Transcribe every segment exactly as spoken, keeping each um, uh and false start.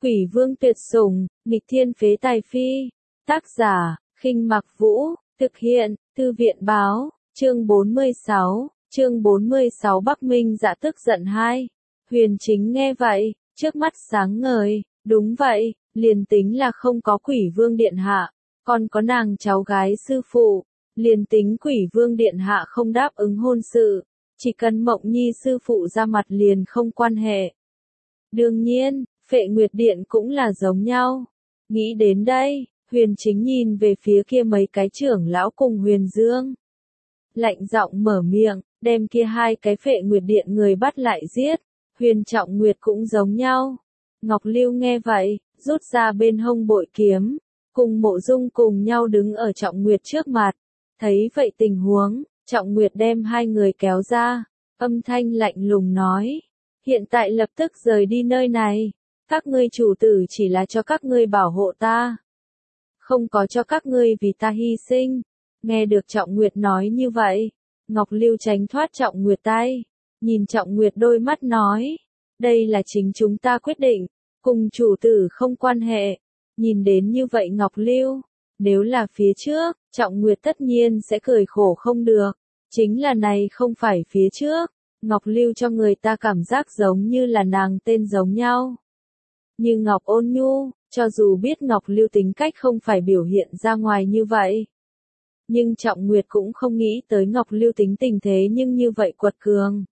Quỷ vương tuyệt sủng, nghịch thiên phế tài phi. Tác giả, Khinh Mặc Vũ, thực hiện, Thư viện báo, chương bốn mươi sáu, chương bốn mươi sáu Bắc Minh Dạ tức giận hai. Huyền Chính nghe vậy, trước mắt sáng ngời, đúng vậy, liền tính là không có Quỷ Vương Điện Hạ, còn có nàng cháu gái sư phụ, liền tính Quỷ Vương Điện Hạ không đáp ứng hôn sự, chỉ cần Mộng Nhi sư phụ ra mặt liền không quan hệ. Đương nhiên, Phệ Nguyệt Điện cũng là giống nhau. Nghĩ đến đây, Huyền Chính nhìn về phía kia mấy cái trưởng lão cùng Huyền Dương. Lạnh giọng mở miệng, đem kia hai cái Phệ Nguyệt Điện người bắt lại giết. Huyền Trọng Nguyệt cũng giống nhau. Ngọc Lưu nghe vậy, rút ra bên hông bội kiếm, cùng Mộ Dung cùng nhau đứng ở Trọng Nguyệt trước mặt. Thấy vậy tình huống, Trọng Nguyệt đem hai người kéo ra, âm thanh lạnh lùng nói. Hiện tại lập tức rời đi nơi này, các ngươi chủ tử chỉ là cho các ngươi bảo hộ ta. Không có cho các ngươi vì ta hy sinh. Nghe được Trọng Nguyệt nói như vậy, Ngọc Lưu tránh thoát Trọng Nguyệt tay, nhìn Trọng Nguyệt đôi mắt nói. Đây là chính chúng ta quyết định, cùng chủ tử không quan hệ. Nhìn đến như vậy Ngọc Lưu, nếu là phía trước, Trọng Nguyệt tất nhiên sẽ cười khổ không được. Chính là này không phải phía trước. Ngọc Lưu cho người ta cảm giác giống như là nàng tên giống nhau. Như Ngọc Ôn Nhu, cho dù biết Ngọc Lưu tính cách không phải biểu hiện ra ngoài như vậy. Nhưng Trọng Nguyệt cũng không nghĩ tới Ngọc Lưu tính tình thế nhưng như vậy quật cường.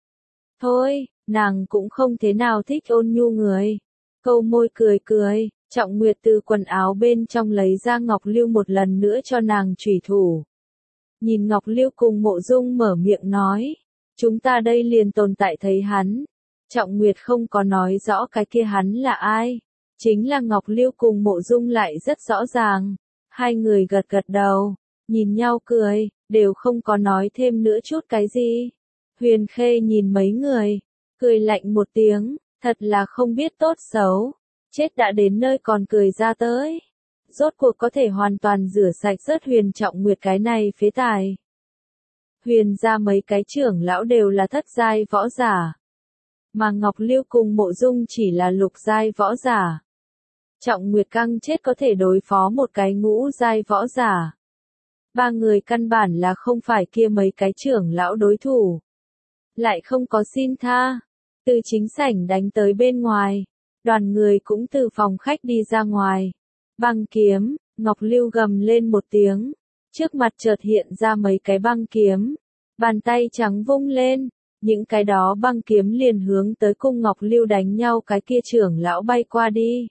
Thôi, nàng cũng không thế nào thích ôn nhu người. Câu môi cười cười, Trọng Nguyệt từ quần áo bên trong lấy ra Ngọc Lưu một lần nữa cho nàng chủy thủ. Nhìn Ngọc Lưu cùng Mộ Dung mở miệng nói. Chúng ta đây liền tồn tại thấy hắn. Trọng Nguyệt không có nói rõ cái kia hắn là ai. Chính là Ngọc Lưu cùng Mộ Dung lại rất rõ ràng. Hai người gật gật đầu, nhìn nhau cười, đều không có nói thêm nữa chút cái gì. Huyền Khê nhìn mấy người, cười lạnh một tiếng, thật là không biết tốt xấu. Chết đã đến nơi còn cười ra tới. Rốt cuộc có thể hoàn toàn rửa sạch rớt Huyền Trọng Nguyệt cái này phế tài. Huyền ra mấy cái trưởng lão đều là thất giai võ giả. Mà Ngọc Lưu cùng Mộ Dung chỉ là lục giai võ giả. Trọng Nguyệt căng chết có thể đối phó một cái ngũ giai võ giả. Ba người căn bản là không phải kia mấy cái trưởng lão đối thủ. Lại không có xin tha. Từ chính sảnh đánh tới bên ngoài. Đoàn người cũng từ phòng khách đi ra ngoài. Băng kiếm, Ngọc Lưu gầm lên một tiếng. Trước mặt chợt hiện ra mấy cái băng kiếm. Bàn tay trắng vung lên. Những cái đó băng kiếm liền hướng tới cung Ngọc Lưu đánh nhau cái kia trưởng lão bay qua đi.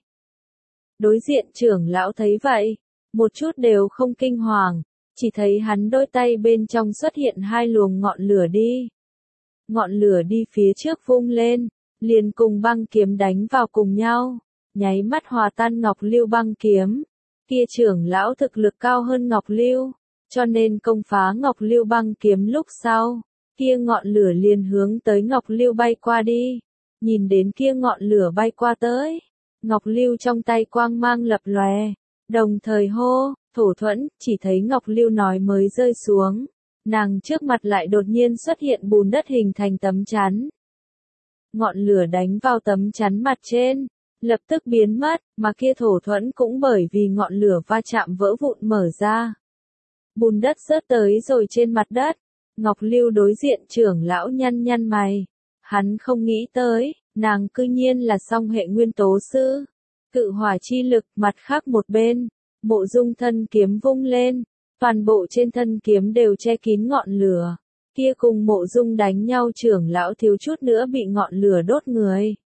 Đối diện trưởng lão thấy vậy. Một chút đều không kinh hoàng. Chỉ thấy hắn đôi tay bên trong xuất hiện hai luồng ngọn lửa đi. Ngọn lửa đi phía trước vung lên. Liền cùng băng kiếm đánh vào cùng nhau. Nháy mắt hòa tan Ngọc Lưu băng kiếm. Kia trưởng lão thực lực cao hơn Ngọc Lưu. Cho nên công phá Ngọc Lưu băng kiếm lúc sau, kia ngọn lửa liền hướng tới Ngọc Lưu bay qua đi. Nhìn đến kia ngọn lửa bay qua tới, Ngọc Lưu trong tay quang mang lập lòe, đồng thời hô, thổ thuẫn, chỉ thấy Ngọc Lưu nói mới rơi xuống. Nàng trước mặt lại đột nhiên xuất hiện bùn đất hình thành tấm chắn. Ngọn lửa đánh vào tấm chắn mặt trên, lập tức biến mất, mà kia thổ thuẫn cũng bởi vì ngọn lửa va chạm vỡ vụn mở ra. Bùn đất rớt tới rồi trên mặt đất. Ngọc Lưu đối diện trưởng lão nhăn nhăn mày. Hắn không nghĩ tới, nàng cư nhiên là song hệ nguyên tố sư. Cự hỏa chi lực mặt khác một bên. Mộ Dung thân kiếm vung lên. Toàn bộ trên thân kiếm đều che kín ngọn lửa. Kia cùng Mộ Dung đánh nhau trưởng lão thiếu chút nữa bị ngọn lửa đốt người.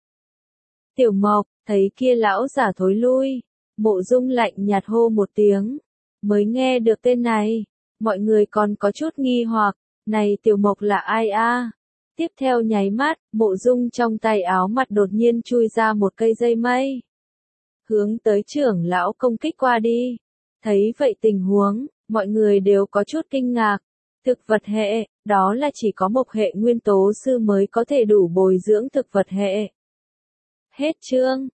Tiểu Mộc, thấy kia lão giả thối lui. Mộ Dung lạnh nhạt hô một tiếng. Mới nghe được tên này, mọi người còn có chút nghi hoặc, này Tiểu Mộc là ai a? Tiếp theo nháy mắt, Mộ Dung trong tay áo mặt đột nhiên chui ra một cây dây mây. Hướng tới trưởng lão công kích qua đi. Thấy vậy tình huống, mọi người đều có chút kinh ngạc. Thực vật hệ, đó là chỉ có một hệ nguyên tố sư mới có thể đủ bồi dưỡng thực vật hệ. Hết chương.